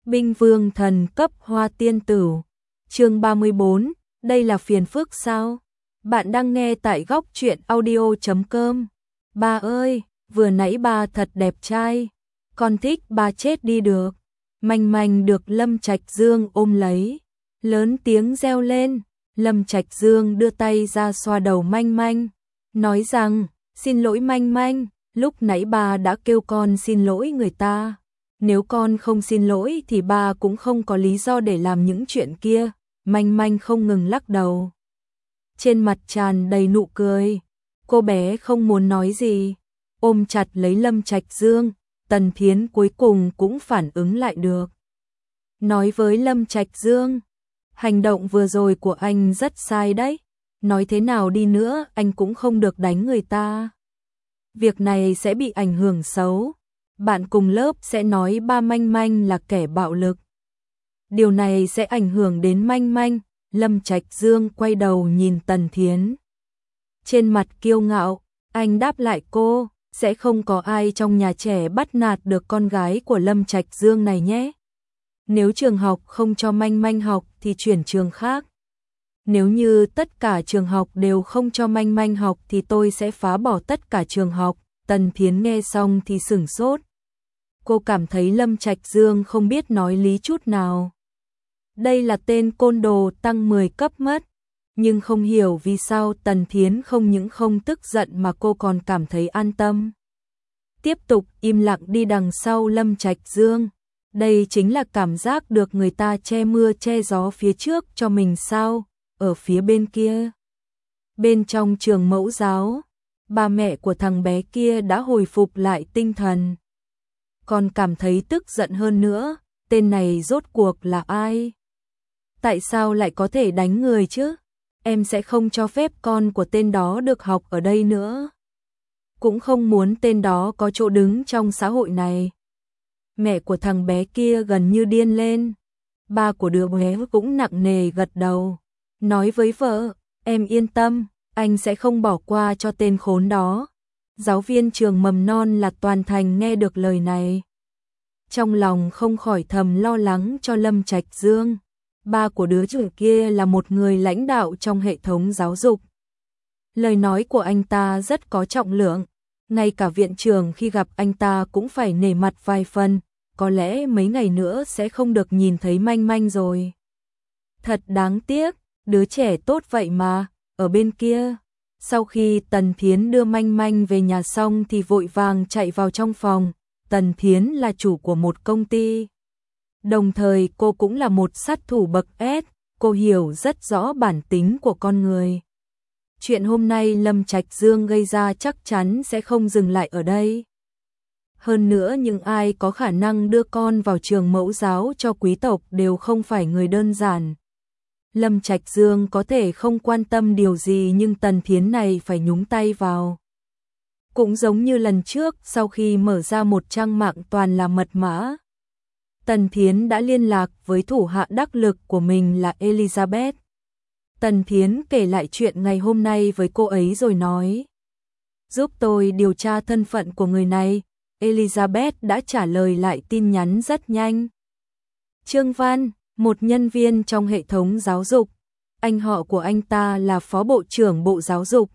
Binh vương thần cấp hoa tiên tử. Chương 34, đây là phiền phức sao? Bạn đang nghe tại góc truyện audio.com. Ba ơi, vừa nãy ba thật đẹp trai, con thích ba chết đi được. Manh manh được Lâm Trạch Dương ôm lấy, lớn tiếng reo lên. Lâm Trạch Dương đưa tay ra xoa đầu manh manh, nói rằng, xin lỗi manh manh, lúc nãy ba đã kêu con xin lỗi người ta. Nếu con không xin lỗi thì ba cũng không có lý do để làm những chuyện kia. Manh manh không ngừng lắc đầu, trên mặt tràn đầy nụ cười. Cô bé không muốn nói gì, ôm chặt lấy Lâm Trạch Dương. Tần Thiến cuối cùng cũng phản ứng lại được, nói với Lâm Trạch Dương, hành động vừa rồi của anh rất sai đấy. Nói thế nào đi nữa anh cũng không được đánh người ta. Việc này sẽ bị ảnh hưởng xấu. Bạn cùng lớp sẽ nói ba manh manh là kẻ bạo lực. Điều này sẽ ảnh hưởng đến manh manh. Lâm Trạch Dương quay đầu nhìn Tần Thiến, trên mặt kiêu ngạo, anh đáp lại cô, sẽ không có ai trong nhà trẻ bắt nạt được con gái của Lâm Trạch Dương này nhé. Nếu trường học không cho manh manh học thì chuyển trường khác. Nếu như tất cả trường học đều không cho manh manh học thì tôi sẽ phá bỏ tất cả trường học. Tần Thiến nghe xong thì sửng sốt. Cô cảm thấy Lâm Trạch Dương không biết nói lý chút nào. Đây là tên côn đồ tăng 10 cấp mất. Nhưng không hiểu vì sao Tần Thiến không những không tức giận mà cô còn cảm thấy an tâm. Tiếp tục im lặng đi đằng sau Lâm Trạch Dương. Đây chính là cảm giác được người ta che mưa che gió phía trước cho mình sao? Ở phía bên kia, bên trong trường mẫu giáo, ba mẹ của thằng bé kia đã hồi phục lại tinh thần. Còn cảm thấy tức giận hơn nữa, tên này rốt cuộc là ai? Tại sao lại có thể đánh người chứ? Em sẽ không cho phép con của tên đó được học ở đây nữa. Cũng không muốn tên đó có chỗ đứng trong xã hội này. Mẹ của thằng bé kia gần như điên lên. Ba của đứa bé cũng nặng nề gật đầu, nói với vợ, em yên tâm, anh sẽ không bỏ qua cho tên khốn đó. Giáo viên trường mầm non là Toàn Thành nghe được lời này, trong lòng không khỏi thầm lo lắng cho Lâm Trạch Dương. Ba của đứa trẻ kia là một người lãnh đạo trong hệ thống giáo dục. Lời nói của anh ta rất có trọng lượng, ngay cả viện trưởng khi gặp anh ta cũng phải nể mặt vài phần. Có lẽ mấy ngày nữa sẽ không được nhìn thấy manh manh rồi. Thật đáng tiếc, đứa trẻ tốt vậy mà. Ở bên kia, sau khi Tần Thiến đưa manh manh về nhà xong thì vội vàng chạy vào trong phòng. Tần Thiến là chủ của một công ty, đồng thời cô cũng là một sát thủ bậc S. Cô hiểu rất rõ bản tính của con người. Chuyện hôm nay Lâm Trạch Dương gây ra chắc chắn sẽ không dừng lại ở đây. Hơn nữa những ai có khả năng đưa con vào trường mẫu giáo cho quý tộc đều không phải người đơn giản. Lâm Trạch Dương có thể không quan tâm điều gì nhưng Tần Thiến này phải nhúng tay vào. Cũng giống như lần trước sau khi mở ra một trang mạng toàn là mật mã, Tần Thiến đã liên lạc với thủ hạ đắc lực của mình là Elizabeth. Tần Thiến kể lại chuyện ngày hôm nay với cô ấy rồi nói, giúp tôi điều tra thân phận của người này. Elizabeth đã trả lời lại tin nhắn rất nhanh. Trương Văn, một nhân viên trong hệ thống giáo dục. Anh họ của anh ta là phó bộ trưởng bộ giáo dục.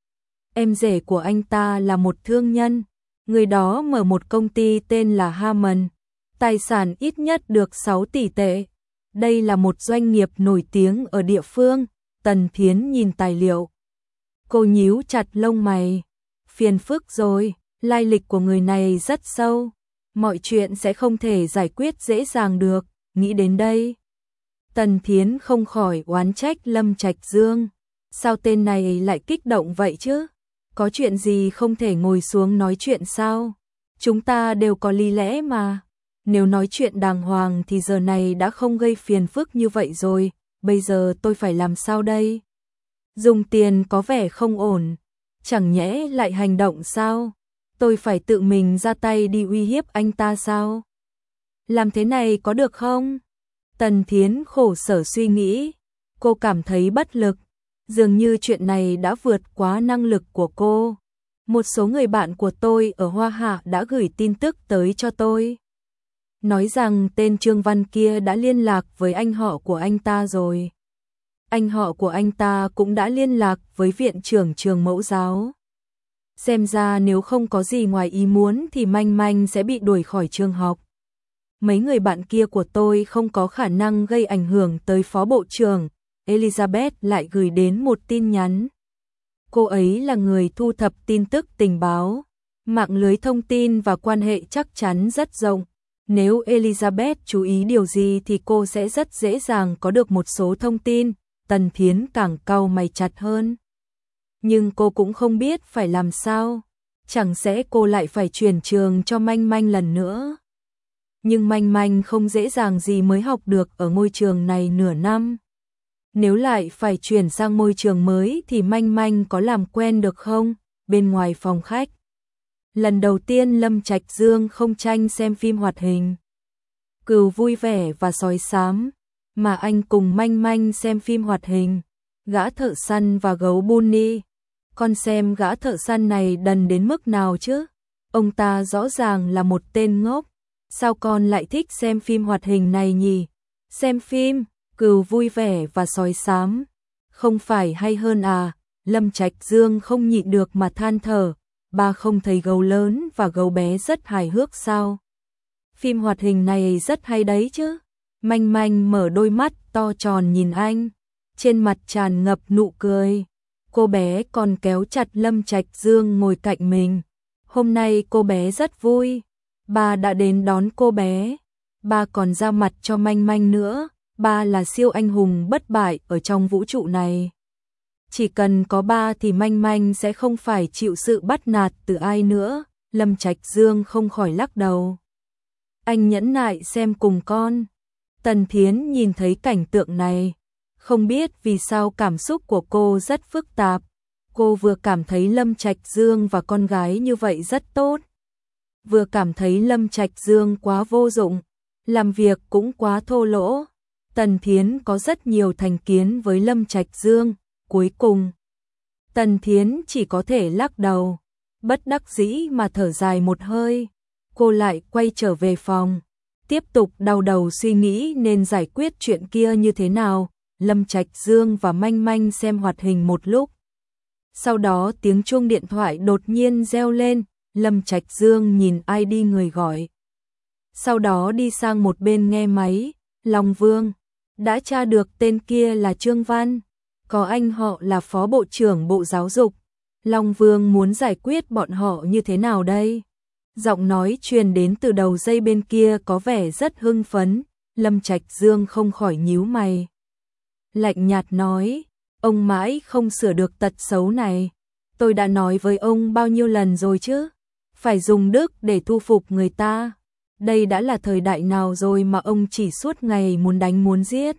Em rể của anh ta là một thương nhân. Người đó mở một công ty tên là Hammond. Tài sản ít nhất được 6 tỷ tệ. Đây là một doanh nghiệp nổi tiếng ở địa phương. Tần Thiến nhìn tài liệu, cô nhíu chặt lông mày. Phiền phức rồi. Lai lịch của người này rất sâu, mọi chuyện sẽ không thể giải quyết dễ dàng được. Nghĩ đến đây, Tần Thiến không khỏi oán trách Lâm Trạch Dương. Sao tên này lại kích động vậy chứ? Có chuyện gì không thể ngồi xuống nói chuyện sao? Chúng ta đều có lý lẽ mà. Nếu nói chuyện đàng hoàng thì giờ này đã không gây phiền phức như vậy rồi. Bây giờ tôi phải làm sao đây? Dùng tiền có vẻ không ổn, chẳng nhẽ lại hành động sao? Tôi phải tự mình ra tay đi uy hiếp anh ta sao? Làm thế này có được không? Tần Thiến khổ sở suy nghĩ. Cô cảm thấy bất lực. Dường như chuyện này đã vượt quá năng lực của cô. Một số người bạn của tôi ở Hoa Hạ đã gửi tin tức tới cho tôi, nói rằng tên Trương Văn kia đã liên lạc với anh họ của anh ta rồi. Anh họ của anh ta cũng đã liên lạc với viện trưởng trường mẫu giáo. Xem ra nếu không có gì ngoài ý muốn thì Manh Manh sẽ bị đuổi khỏi trường học. Mấy người bạn kia của tôi không có khả năng gây ảnh hưởng tới phó bộ trưởng. Elizabeth lại gửi đến một tin nhắn. Cô ấy là người thu thập tin tức tình báo. Mạng lưới thông tin và quan hệ chắc chắn rất rộng. Nếu Elizabeth chú ý điều gì thì cô sẽ rất dễ dàng có được một số thông tin. Tần Thiến càng cau mày chặt hơn. Nhưng cô cũng không biết phải làm sao. Chẳng sẽ cô lại phải chuyển trường cho Manh Manh lần nữa. Nhưng Manh Manh không dễ dàng gì mới học được ở ngôi trường này nửa năm. Nếu lại phải chuyển sang môi trường mới thì Manh Manh có làm quen được không? Bên ngoài phòng khách. Lần đầu tiên Lâm Trạch Dương không tranh xem phim hoạt hình Cừu Vui Vẻ và Sói Xám, mà anh cùng Manh Manh xem phim hoạt hình Gã Thợ Săn và Gấu Bunny. Con xem gã thợ săn này đần đến mức nào chứ? Ông ta rõ ràng là một tên ngốc. Sao con lại thích xem phim hoạt hình này nhỉ? Xem phim Cừu Vui Vẻ và Sói Xám không phải hay hơn à? Lâm Trạch Dương không nhịn được mà than thở. Ba không thấy gấu lớn và gấu bé rất hài hước sao? Phim hoạt hình này rất hay đấy chứ. Manh Manh mở đôi mắt to tròn nhìn anh, trên mặt tràn ngập nụ cười. Cô bé còn kéo chặt Lâm Trạch Dương ngồi cạnh mình. Hôm nay cô bé rất vui. Ba đã đến đón cô bé. Ba còn ra mặt cho Manh Manh nữa. Ba là siêu anh hùng bất bại ở trong vũ trụ này. Chỉ cần có ba thì Manh Manh sẽ không phải chịu sự bắt nạt từ ai nữa. Lâm Trạch Dương không khỏi lắc đầu. Anh nhẫn nại xem cùng con. Tần Thiến nhìn thấy cảnh tượng này. Không biết vì sao cảm xúc của cô rất phức tạp. Cô vừa cảm thấy Lâm Trạch Dương và con gái như vậy rất tốt. Vừa cảm thấy Lâm Trạch Dương quá vô dụng. Làm việc cũng quá thô lỗ. Tần Thiến có rất nhiều thành kiến với Lâm Trạch Dương. Cuối cùng, Tần Thiến chỉ có thể lắc đầu, bất đắc dĩ mà thở dài một hơi. Cô lại quay trở về phòng, tiếp tục đau đầu suy nghĩ nên giải quyết chuyện kia như thế nào. Lâm Trạch Dương và Manh Manh xem hoạt hình một lúc. Sau đó tiếng chuông điện thoại đột nhiên reo lên, Lâm Trạch Dương nhìn ID người gọi. Sau đó đi sang một bên nghe máy, Long Vương, đã tra được tên kia là Trương Văn. Có anh họ là phó bộ trưởng Bộ Giáo dục. Long Vương muốn giải quyết bọn họ như thế nào đây? Giọng nói truyền đến từ đầu dây bên kia có vẻ rất hưng phấn. Lâm Trạch Dương không khỏi nhíu mày. Lạnh nhạt nói, ông mãi không sửa được tật xấu này. Tôi đã nói với ông bao nhiêu lần rồi chứ? Phải dùng đức để thu phục người ta. Đây đã là thời đại nào rồi mà ông chỉ suốt ngày muốn đánh muốn giết?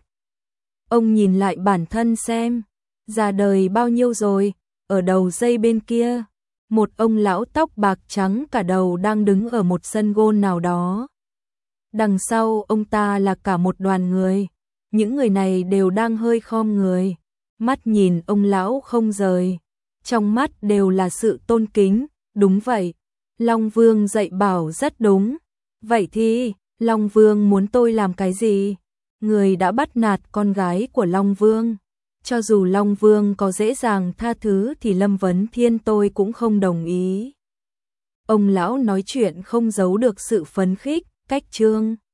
Ông nhìn lại bản thân xem, già đời bao nhiêu rồi. Ở đầu dây bên kia, một ông lão tóc bạc trắng cả đầu đang đứng ở một sân gôn nào đó. Đằng sau ông ta là cả một đoàn người. Những người này đều đang hơi khom người, mắt nhìn ông lão không rời. Trong mắt đều là sự tôn kính. Đúng vậy, Long Vương dạy bảo rất đúng. Vậy thì, Long Vương muốn tôi làm cái gì? Người đã bắt nạt con gái của Long Vương. Cho dù Long Vương có dễ dàng tha thứ thì Lâm Vấn Thiên tôi cũng không đồng ý. Ông lão nói chuyện không giấu được sự phấn khích, cách trương.